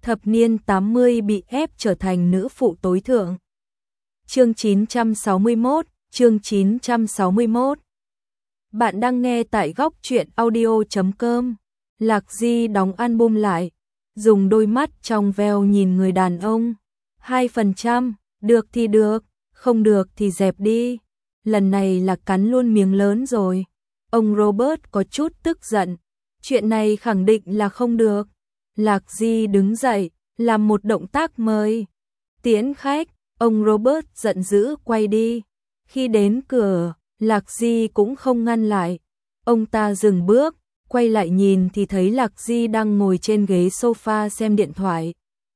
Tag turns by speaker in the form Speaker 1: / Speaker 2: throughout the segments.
Speaker 1: thập niên 80 bị ép trở thành nữ phụ tối thượng. Chương 961, chương 961. Bạn đang nghe tại góc truyện audio.com. Lạc Di đóng album lại, dùng đôi mắt trong veo nhìn người đàn ông. 2%, được thì được, không được thì dẹp đi. Lần này là cắn luôn miếng lớn rồi. Ông Robert có chút tức giận. Chuyện này khẳng định là không được. Lạc Di đứng dậy, làm một động tác mời. Tiễn khách, ông Robert giận dữ quay đi. Khi đến cửa, Lạc Di cũng không ngăn lại. Ông ta dừng bước, quay lại nhìn thì thấy Lạc Di đang ngồi trên ghế sofa xem điện thoại.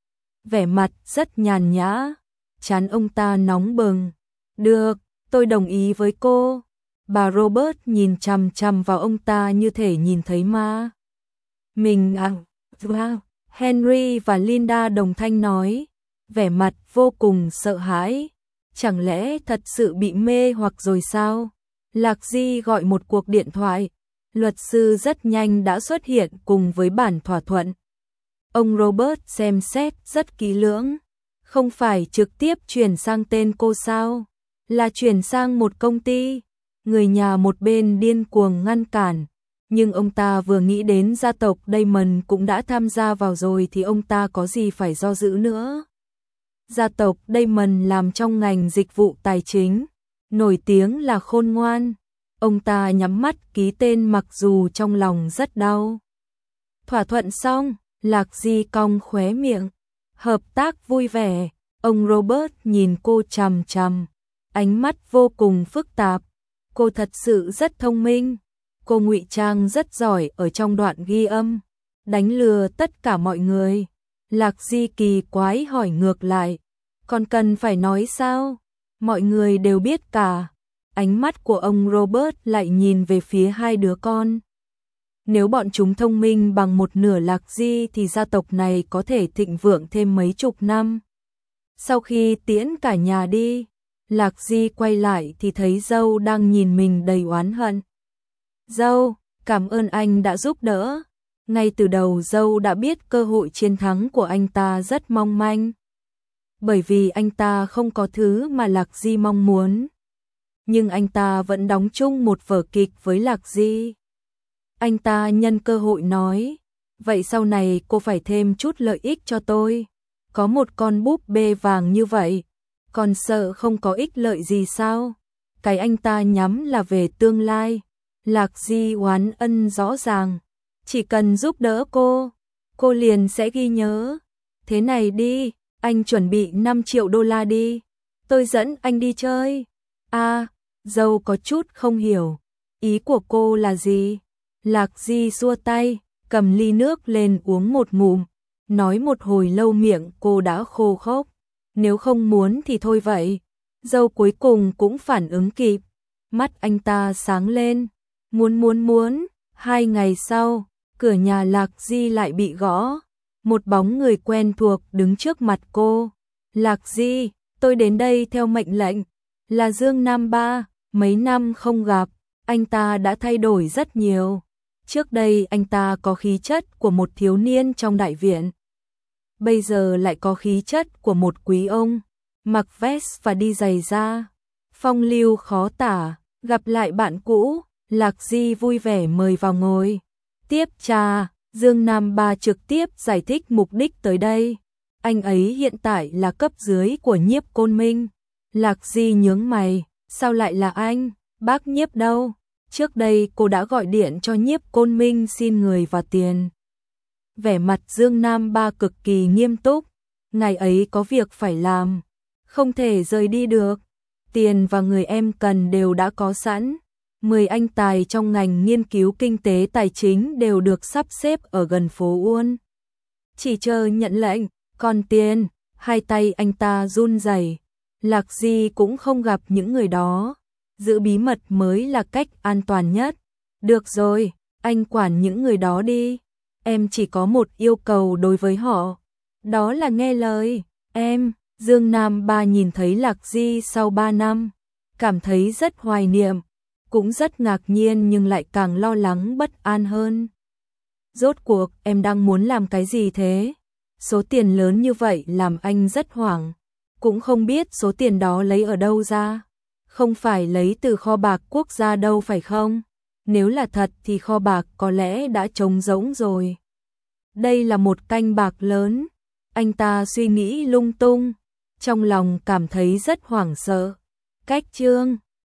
Speaker 1: Vẻ mặt rất nhàn nhã, trán ông ta nóng bừng. Được, tôi đồng ý với cô. Bà Robert nhìn chằm chằm vào ông ta như thể nhìn thấy ma. Mình wow. Henry và Linda đồng thanh nói, vẻ mặt vô cùng sợ hãi. Chẳng lẽ thật sự bị mê hoặc rồi sao? Lạc Di gọi một cuộc điện thoại. Luật sư rất nhanh đã xuất hiện cùng với bản thỏa thuận. Ông Robert xem xét rất kỹ lưỡng. Không phải trực tiếp chuyển sang tên cô sao? Là chuyển sang một công ty. Người nhà một bên điên cuồng ngăn cản. Nhưng ông ta vừa nghĩ đến gia tộc Damon cũng đã tham gia vào rồi thì ông ta có gì phải do dự nữa. Gia tộc Damon làm trong ngành dịch vụ tài chính, nổi tiếng là khôn ngoan. Ông ta nhắm mắt ký tên mặc dù trong lòng rất đau. Thỏa thuận xong, Lạc Di cong khóe miệng. Hợp tác vui vẻ, ông Robert nhìn cô chằm chằm, ánh mắt vô cùng phức tạp. Cô thật sự rất thông minh. Cô ngụy trang rất giỏi ở trong đoạn ghi âm, đánh lừa tất cả mọi người. Lạc Di kỳ quái hỏi ngược lại, còn cần phải nói sao? Mọi người đều biết cả. Ánh mắt của ông Robert lại nhìn về phía hai đứa con. Nếu bọn chúng thông minh bằng một nửa Lạc Di thì gia tộc này có thể thịnh vượng thêm mấy chục năm. Sau khi tiễn cả nhà đi, Lạc Di quay lại thì thấy dâu đang nhìn mình đầy oán hận. Dâu, cảm ơn anh đã giúp đỡ. Ngay từ đầu dâu đã biết cơ hội chiến thắng của anh ta rất mong manh. Bởi vì anh ta không có thứ mà Lạc Di mong muốn. Nhưng anh ta vẫn đóng chung một vở kịch với Lạc Di. Anh ta nhân cơ hội nói, vậy sau này cô phải thêm chút lợi ích cho tôi. Có một con búp bê vàng như vậy, còn sợ không có ích lợi gì sao? Cái anh ta nhắm là về tương lai. Lạc Di oán ân rõ ràng. Chỉ cần giúp đỡ cô liền sẽ ghi nhớ. Thế này đi, anh chuẩn bị 5 triệu đô la đi. Tôi dẫn anh đi chơi. Dâu có chút không hiểu. Ý của cô là gì? Lạc Di xua tay, cầm ly nước lên uống một ngụm. Nói một hồi lâu miệng cô đã khô khốc. Nếu không muốn thì thôi vậy. Dâu cuối cùng cũng phản ứng kịp. Mắt anh ta sáng lên. Muốn. 2 ngày sau, cửa nhà Lạc Di lại bị gõ. Một bóng người quen thuộc đứng trước mặt cô. Lạc Di, tôi đến đây theo mệnh lệnh. Là Dương Nam Ba, mấy năm không gặp, anh ta đã thay đổi rất nhiều. Trước đây anh ta có khí chất của một thiếu niên trong đại viện. Bây giờ lại có khí chất của một quý ông, mặc vest và đi giày da. Phong lưu khó tả, gặp lại bạn cũ. Lạc Di vui vẻ mời vào ngồi. Tiếp trà, Dương Nam Ba trực tiếp giải thích mục đích tới đây. Anh ấy hiện tại là cấp dưới của Nhiếp Côn Minh. Lạc Di nhướng mày, sao lại là anh? Bác Nhiếp đâu? Trước đây cô đã gọi điện cho Nhiếp Côn Minh xin người và tiền. Vẻ mặt Dương Nam Ba cực kỳ nghiêm túc. Ngày ấy có việc phải làm, không thể rời đi được. Tiền và người em cần đều đã có sẵn. 10 anh tài trong ngành nghiên cứu kinh tế tài chính đều được sắp xếp ở gần phố Uôn. Chỉ chờ nhận lệnh, còn tiền, hai tay anh ta run rẩy. Lạc Di cũng không gặp những người đó. Giữ bí mật mới là cách an toàn nhất. Được rồi, anh quản những người đó đi. Em chỉ có một yêu cầu đối với họ. Đó là nghe lời em. Dương Nam Ba nhìn thấy Lạc Di sau 3 năm. Cảm thấy rất hoài niệm. Cũng rất ngạc nhiên nhưng lại càng lo lắng bất an hơn. Rốt cuộc em đang muốn làm cái gì thế? Số tiền lớn như vậy làm anh rất hoảng, cũng không biết số tiền đó lấy ở đâu ra. Không phải lấy từ kho bạc quốc gia đâu phải không? Nếu là thật thì kho bạc có lẽ đã trống rỗng rồi. Đây là một canh bạc lớn. Anh ta suy nghĩ lung tung, trong lòng cảm thấy rất hoảng sợ. Cách Chương